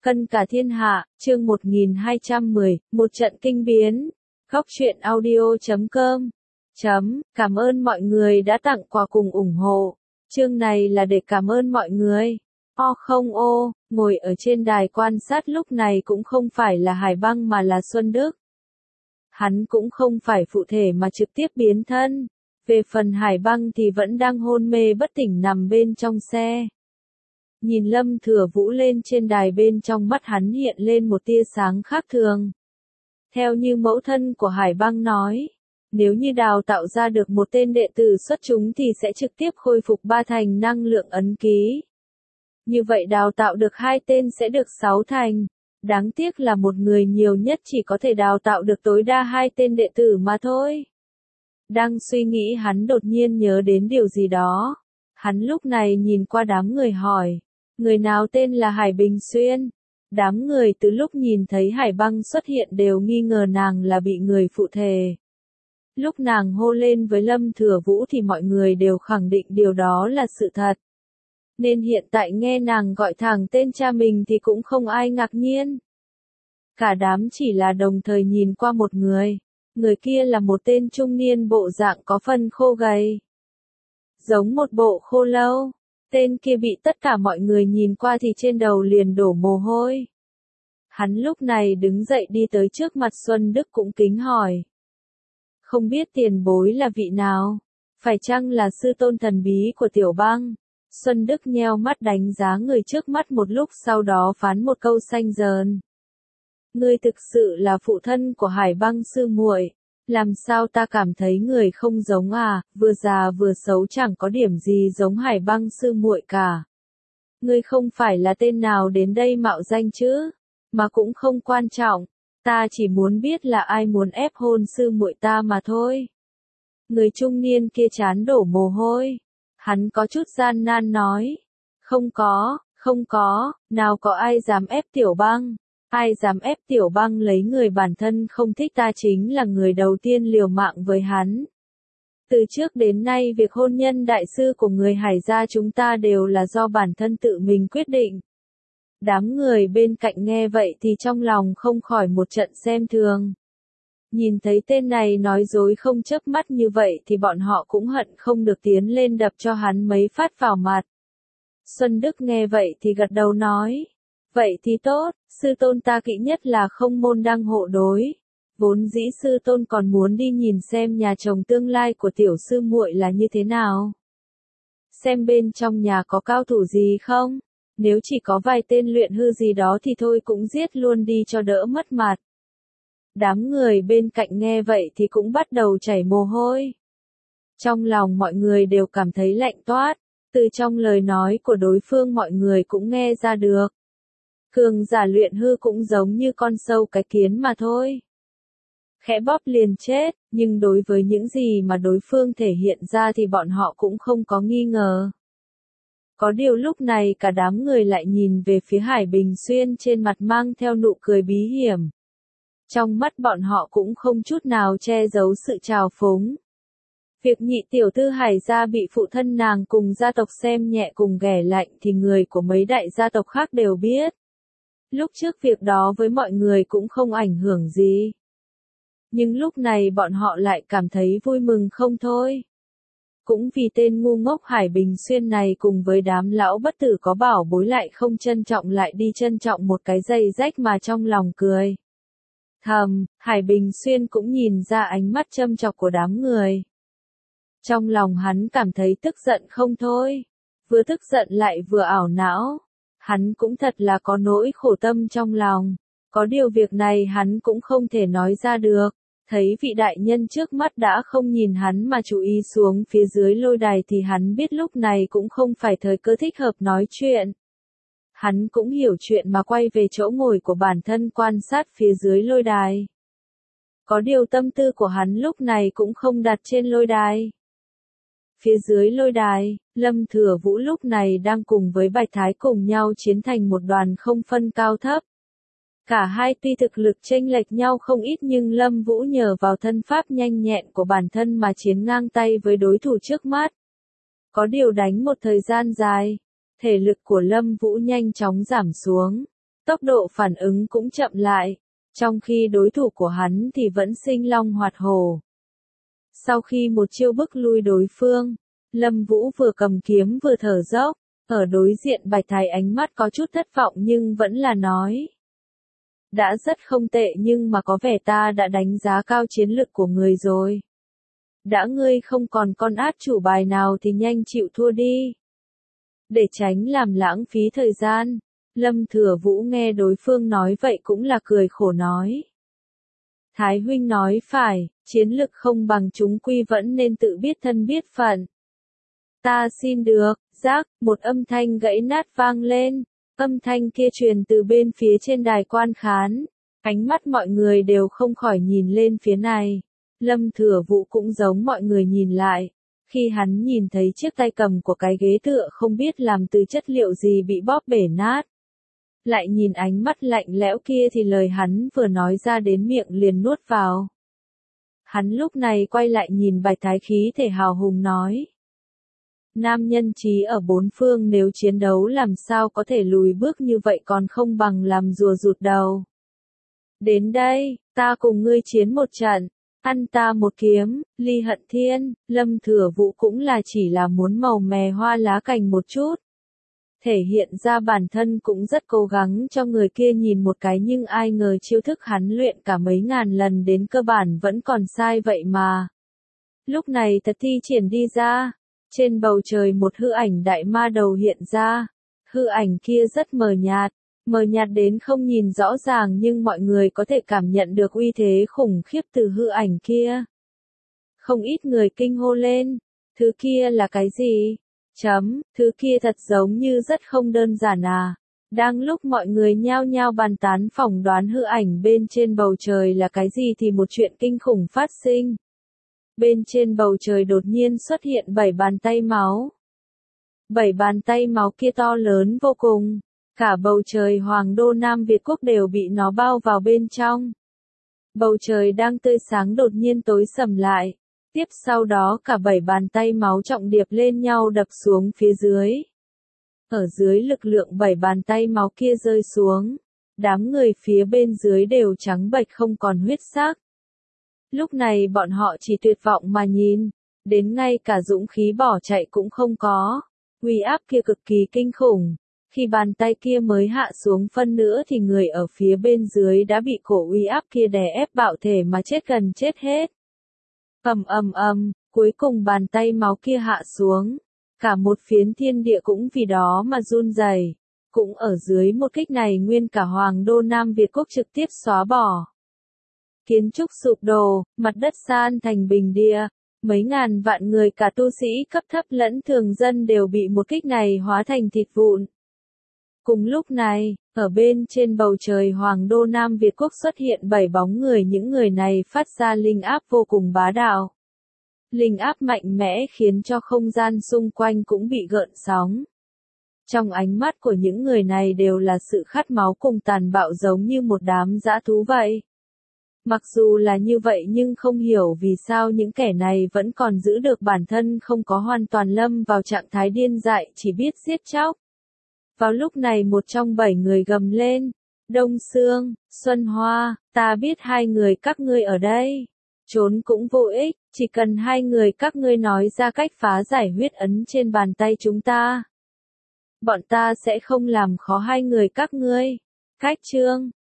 Cân cả thiên hạ, chương 1210, một trận kinh biến. Góc truyện audio.com. Cảm ơn mọi người đã tặng quà cùng ủng hộ. Chương này là để cảm ơn mọi người. Ngồi ở trên đài quan sát lúc này cũng không phải là Hải Băng mà là Xuân Đức. Hắn cũng không phải phụ thể mà trực tiếp biến thân. Về phần Hải Băng thì vẫn đang hôn mê bất tỉnh nằm bên trong xe. Nhìn Lâm Thừa Vũ lên trên đài, bên trong mắt hắn hiện lên một tia sáng khác thường. Theo như mẫu thân của Hải Băng nói, nếu như đào tạo ra được một tên đệ tử xuất chúng thì sẽ trực tiếp khôi phục 3 thành năng lượng ấn ký. Như vậy đào tạo được 2 tên sẽ được 6 thành. Đáng tiếc là một người nhiều nhất chỉ có thể đào tạo được tối đa 2 tên đệ tử mà thôi. Đang suy nghĩ, hắn đột nhiên nhớ đến điều gì đó. Hắn lúc này nhìn qua đám người hỏi, người nào tên là Hải Bình Xuyên? Đám người từ lúc nhìn thấy Hải Băng xuất hiện đều nghi ngờ nàng là bị người phụ thể. Lúc nàng hô lên với Lâm Thừa Vũ thì mọi người đều khẳng định điều đó là sự thật. Nên hiện tại nghe nàng gọi thẳng tên cha mình thì cũng không ai ngạc nhiên. Cả đám chỉ là đồng thời nhìn qua một người. Người kia là một tên trung niên bộ dạng có phần khô gầy. Giống một bộ khô lâu. Tên kia bị tất cả mọi người nhìn qua thì trên đầu liền đổ mồ hôi. Hắn lúc này đứng dậy đi tới trước mặt Xuân Đức cũng kính hỏi. Không biết tiền bối là vị nào? Phải chăng là sư tôn thần bí của Tiểu Băng? Xuân Đức nheo mắt đánh giá người trước mắt một lúc, sau đó phán một câu xanh dờn. Ngươi thực sự là phụ thân của Hải Băng sư muội? Làm sao ta cảm thấy người không giống à, vừa già vừa xấu, chẳng có điểm gì giống Hải Băng sư muội cả. Ngươi không phải là tên nào đến đây mạo danh chứ? Mà cũng không quan trọng, ta chỉ muốn biết là ai muốn ép hôn sư muội ta mà thôi. Người trung niên kia trán đổ mồ hôi. Hắn có chút gian nan nói. Không có, nào có ai dám ép Tiểu Băng. Ai dám ép Tiểu Băng lấy người bản thân không thích, ta chính là người đầu tiên liều mạng với hắn. Từ trước đến nay việc hôn nhân đại sư của người Hải gia chúng ta đều là do bản thân tự mình quyết định. Đám người bên cạnh nghe vậy thì trong lòng không khỏi một trận xem thường. Nhìn thấy tên này nói dối không chớp mắt như vậy thì bọn họ cũng hận không được tiến lên đập cho hắn mấy phát vào mặt. Xuân Đức nghe vậy thì gật đầu nói. Vậy thì tốt, sư tôn ta kỹ nhất là không môn đăng hộ đối. Vốn dĩ sư tôn còn muốn đi nhìn xem nhà chồng tương lai của tiểu sư muội là như thế nào. Xem bên trong nhà có cao thủ gì không? Nếu chỉ có vài tên luyện hư gì đó thì thôi cũng giết luôn đi cho đỡ mất mặt. Đám người bên cạnh nghe vậy thì cũng bắt đầu chảy mồ hôi. Trong lòng mọi người đều cảm thấy lạnh toát, từ trong lời nói của đối phương mọi người cũng nghe ra được. Cường giả luyện hư cũng giống như con sâu cái kiến mà thôi. Khẽ bóp liền chết, nhưng đối với những gì mà đối phương thể hiện ra thì bọn họ cũng không có nghi ngờ. Có điều lúc này cả đám người lại nhìn về phía Hải Bình Xuyên, trên mặt mang theo nụ cười bí hiểm. Trong mắt bọn họ cũng không chút nào che giấu sự trào phúng. Việc nhị tiểu thư Hải gia bị phụ thân nàng cùng gia tộc xem nhẹ cùng ghẻ lạnh thì người của mấy đại gia tộc khác đều biết. Lúc trước việc đó với mọi người cũng không ảnh hưởng gì. Nhưng lúc này bọn họ lại cảm thấy vui mừng không thôi. Cũng vì tên ngu ngốc Hải Bình Xuyên này cùng với đám lão bất tử có bảo bối lại không trân trọng, lại đi trân trọng một cái giày rách mà trong lòng cười. Thầm, Hải Bình Xuyên cũng nhìn ra ánh mắt châm chọc của đám người. Trong lòng hắn cảm thấy tức giận không thôi. Vừa tức giận lại vừa ảo não. Hắn cũng thật là có nỗi khổ tâm trong lòng. Có điều việc này hắn cũng không thể nói ra được. Thấy vị đại nhân trước mắt đã không nhìn hắn mà chú ý xuống phía dưới lôi đài thì hắn biết lúc này cũng không phải thời cơ thích hợp nói chuyện. Hắn cũng hiểu chuyện mà quay về chỗ ngồi của bản thân quan sát phía dưới lôi đài. Có điều tâm tư của hắn lúc này cũng không đặt trên lôi đài. Phía dưới lôi đài, Lâm Thừa Vũ lúc này đang cùng với Bạch Thái cùng nhau chiến thành một đoàn không phân cao thấp. Cả hai tuy thực lực chênh lệch nhau không ít nhưng Lâm Vũ nhờ vào thân pháp nhanh nhẹn của bản thân mà chiến ngang tay với đối thủ trước mắt. Có điều đánh một thời gian dài, thể lực của Lâm Vũ nhanh chóng giảm xuống. tốc độ phản ứng cũng chậm lại, trong khi đối thủ của hắn thì vẫn sinh long hoạt hổ. Sau khi một chiêu bức lui đối phương, Lâm Vũ vừa cầm kiếm vừa thở dốc, ở đối diện Bạch Thái ánh mắt có chút thất vọng nhưng vẫn là nói. Đã rất không tệ nhưng mà có vẻ ta đã đánh giá cao chiến lực của người rồi. Đã ngươi không còn con át chủ bài nào thì nhanh chịu thua đi. Để tránh làm lãng phí thời gian, Lâm Thừa Vũ nghe đối phương nói vậy cũng là cười khổ nói. Thái huynh nói phải, chiến lực không bằng chúng quy vẫn nên tự biết thân biết phận. Ta xin được, rác, một âm thanh gãy nát vang lên, âm thanh kia truyền từ bên phía trên đài quan khán, ánh mắt mọi người đều không khỏi nhìn lên phía này. Lâm Thừa Vũ cũng giống mọi người nhìn lại, khi hắn nhìn thấy chiếc tay cầm của cái ghế tựa không biết làm từ chất liệu gì bị bóp bể nát. Lại nhìn ánh mắt lạnh lẽo kia thì lời hắn vừa nói ra đến miệng liền nuốt vào. Hắn lúc này quay lại nhìn Bạch Thái khí thể hào hùng nói. Nam nhân trí ở bốn phương nếu chiến đấu làm sao có thể lùi bước như vậy còn không bằng làm rùa rụt đầu. Đến đây, ta cùng ngươi chiến một trận, ăn ta một kiếm, ly hận thiên, Lâm Thừa Vũ cũng là chỉ là muốn màu mè hoa lá cành một chút. Thể hiện ra bản thân cũng rất cố gắng cho người kia nhìn một cái nhưng ai ngờ chiêu thức hắn luyện cả mấy ngàn lần đến cơ bản vẫn còn sai vậy mà. Lúc này thật thi triển đi ra, trên bầu trời một hư ảnh đại ma đầu hiện ra, hư ảnh kia rất mờ nhạt đến không nhìn rõ ràng nhưng mọi người có thể cảm nhận được uy thế khủng khiếp từ hư ảnh kia. Không ít người kinh hô lên, thứ kia là cái gì? Thứ kia thật giống như rất không đơn giản à. Đang lúc mọi người nhao nhao bàn tán phỏng đoán hư ảnh bên trên bầu trời là cái gì thì một chuyện kinh khủng phát sinh. Bên trên bầu trời đột nhiên xuất hiện 7 bàn tay máu. 7 bàn tay máu kia to lớn vô cùng. Cả bầu trời Hoàng đô Nam Việt Quốc đều bị nó bao vào bên trong. Bầu trời đang tươi sáng đột nhiên tối sầm lại. Tiếp sau đó cả 7 bàn tay máu trọng điệp lên nhau đập xuống phía dưới. Ở dưới lực lượng 7 bàn tay máu kia rơi xuống. Đám người phía bên dưới đều trắng bệch không còn huyết sắc. Lúc này bọn họ chỉ tuyệt vọng mà nhìn. Đến ngay cả dũng khí bỏ chạy cũng không có. Uy áp kia cực kỳ kinh khủng. Khi bàn tay kia mới hạ xuống phân nữa thì người ở phía bên dưới đã bị cổ uy áp kia đè ép bạo thể mà chết gần chết hết. Cuối cùng bàn tay máu kia hạ xuống. Cả một phiến thiên địa cũng vì đó mà run rẩy. Cũng ở dưới một kích này nguyên cả Hoàng đô Nam Việt Quốc trực tiếp xóa bỏ. Kiến trúc sụp đổ, mặt đất san thành bình địa. Mấy ngàn vạn người cả tu sĩ cấp thấp lẫn thường dân đều bị một kích này hóa thành thịt vụn. Cùng lúc này, ở bên trên bầu trời Hoàng đô Nam Việt Quốc xuất hiện 7 bóng người, những người này phát ra linh áp vô cùng bá đạo. Linh áp mạnh mẽ khiến cho không gian xung quanh cũng bị gợn sóng. Trong ánh mắt của những người này đều là sự khát máu cùng tàn bạo giống như một đám dã thú vậy. Mặc dù là như vậy nhưng không hiểu vì sao những kẻ này vẫn còn giữ được bản thân không có hoàn toàn lâm vào trạng thái điên dại chỉ biết giết chóc. Vào lúc này một trong 7 người gầm lên, Đông Sương, Xuân Hoa, ta biết hai người các ngươi ở đây. Trốn cũng vô ích, chỉ cần hai người các ngươi nói ra cách phá giải huyết ấn trên bàn tay chúng ta. Bọn ta sẽ không làm khó hai người các ngươi. Cách chương